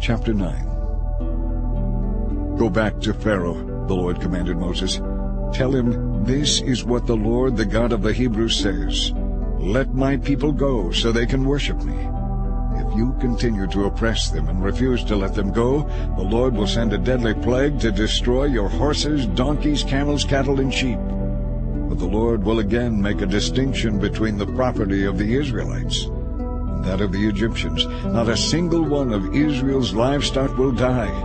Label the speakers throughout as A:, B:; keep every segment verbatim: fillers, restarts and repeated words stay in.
A: Chapter nine. Go back to Pharaoh, the Lord commanded Moses. Tell him, this is what the Lord, the God of the Hebrews, says. Let my people go so they can worship me. If you continue to oppress them and refuse to let them go, the Lord will send a deadly plague to destroy your horses, donkeys, camels, cattle, and sheep. But the Lord will again make a distinction between the property of the Israelites and that of the Egyptians. Not a single one of Israel's livestock will die.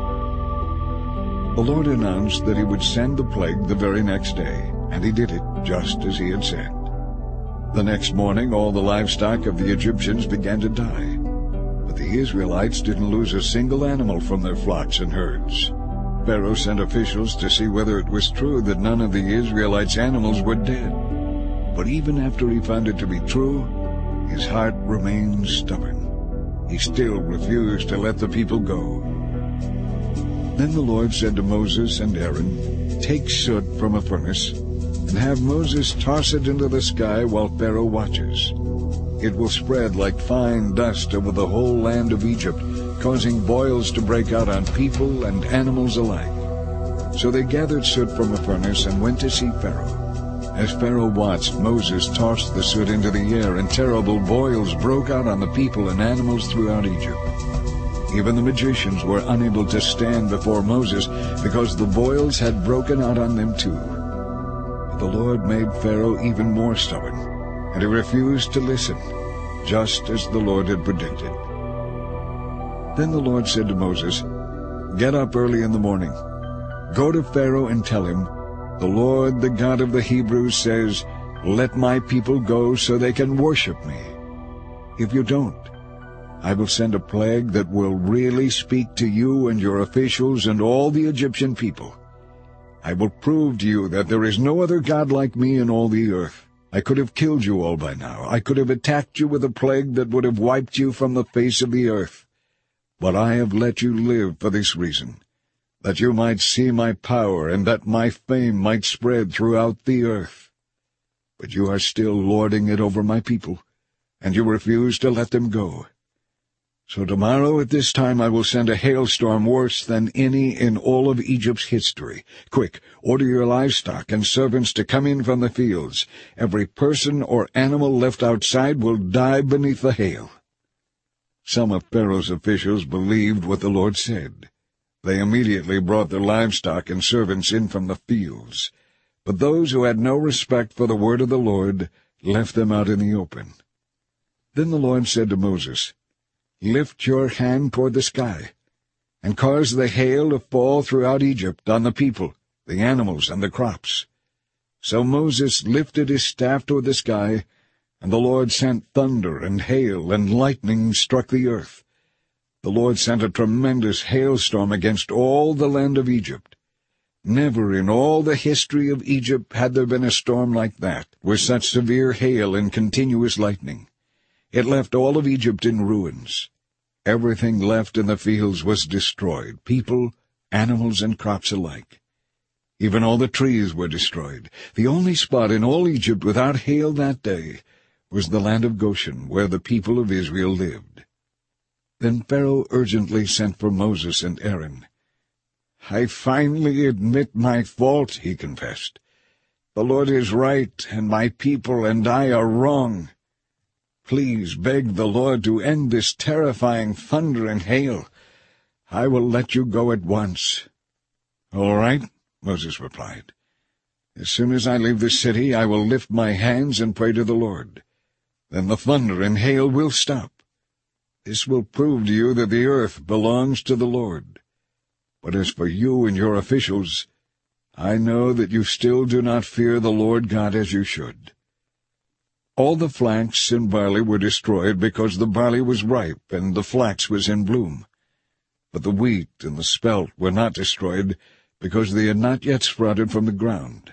A: The Lord announced that he would send the plague the very next day, and he did it just as he had said. The next morning all the livestock of the Egyptians began to die, but the Israelites didn't lose a single animal from their flocks and herds. Pharaoh sent officials to see whether it was true that none of the Israelites' animals were dead. But even after he found it to be true, his heart remained stubborn. He still refused to let the people go. Then the Lord said to Moses and Aaron, Take soot from a furnace, and have Moses toss it into the sky while Pharaoh watches. It will spread like fine dust over the whole land of Egypt, causing boils to break out on people and animals alike. So they gathered soot from a furnace and went to see Pharaoh. As Pharaoh watched, Moses tossed the soot into the air, and terrible boils broke out on the people and animals throughout Egypt. Even the magicians were unable to stand before Moses because the boils had broken out on them too. But the Lord made Pharaoh even more stubborn, and he refused to listen, just as the Lord had predicted. Then the Lord said to Moses, Get up early in the morning. Go to Pharaoh and tell him, The Lord, the God of the Hebrews, says, Let my people go so they can worship me. If you don't, I will send a plague that will really speak to you and your officials and all the Egyptian people. I will prove to you that there is no other God like me in all the earth. I could have killed you all by now. I could have attacked you with a plague that would have wiped you from the face of the earth. But I have let you live for this reason, that you might see my power and that my fame might spread throughout the earth. But you are still lording it over my people, and you refuse to let them go. So tomorrow at this time I will send a hailstorm worse than any in all of Egypt's history. Quick, order your livestock and servants to come in from the fields. Every person or animal left outside will die beneath the hail. Some of Pharaoh's officials believed what the Lord said. They immediately brought their livestock and servants in from the fields. But those who had no respect for the word of the Lord left them out in the open. Then the Lord said to Moses, Lift your hand toward the sky, and cause the hail to fall throughout Egypt on the people, the animals, and the crops. So Moses lifted his staff toward the sky, and the Lord sent thunder and hail, and lightning struck the earth. The Lord sent a tremendous hailstorm against all the land of Egypt. Never in all the history of Egypt had there been a storm like that, with such severe hail and continuous lightning. It left all of Egypt in ruins. Everything left in the fields was destroyed, people, animals, and crops alike. Even all the trees were destroyed. The only spot in all Egypt without hail that day was the land of Goshen, where the people of Israel lived. Then Pharaoh urgently sent for Moses and Aaron. I finally admit my fault, he confessed. The Lord is right, and my people and I are wrong. Please beg the Lord to end this terrifying thunder and hail. I will let you go at once. All right, Moses replied. As soon as I leave the city, I will lift my hands and pray to the Lord. Then the thunder and hail will stop. This will prove to you that the earth belongs to the Lord. But as for you and your officials, I know that you still do not fear the Lord God as you should. All the flax and barley were destroyed because the barley was ripe and the flax was in bloom. But the wheat and the spelt were not destroyed because they had not yet sprouted from the ground.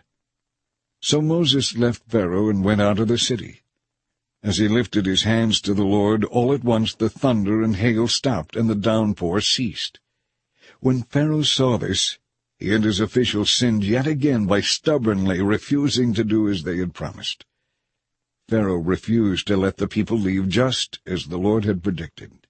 A: So Moses left Pharaoh and went out of the city. As he lifted his hands to the Lord, all at once the thunder and hail stopped and the downpour ceased. When Pharaoh saw this, he and his officials sinned yet again by stubbornly refusing to do as they had promised. Pharaoh refused to let the people leave just as the Lord had predicted.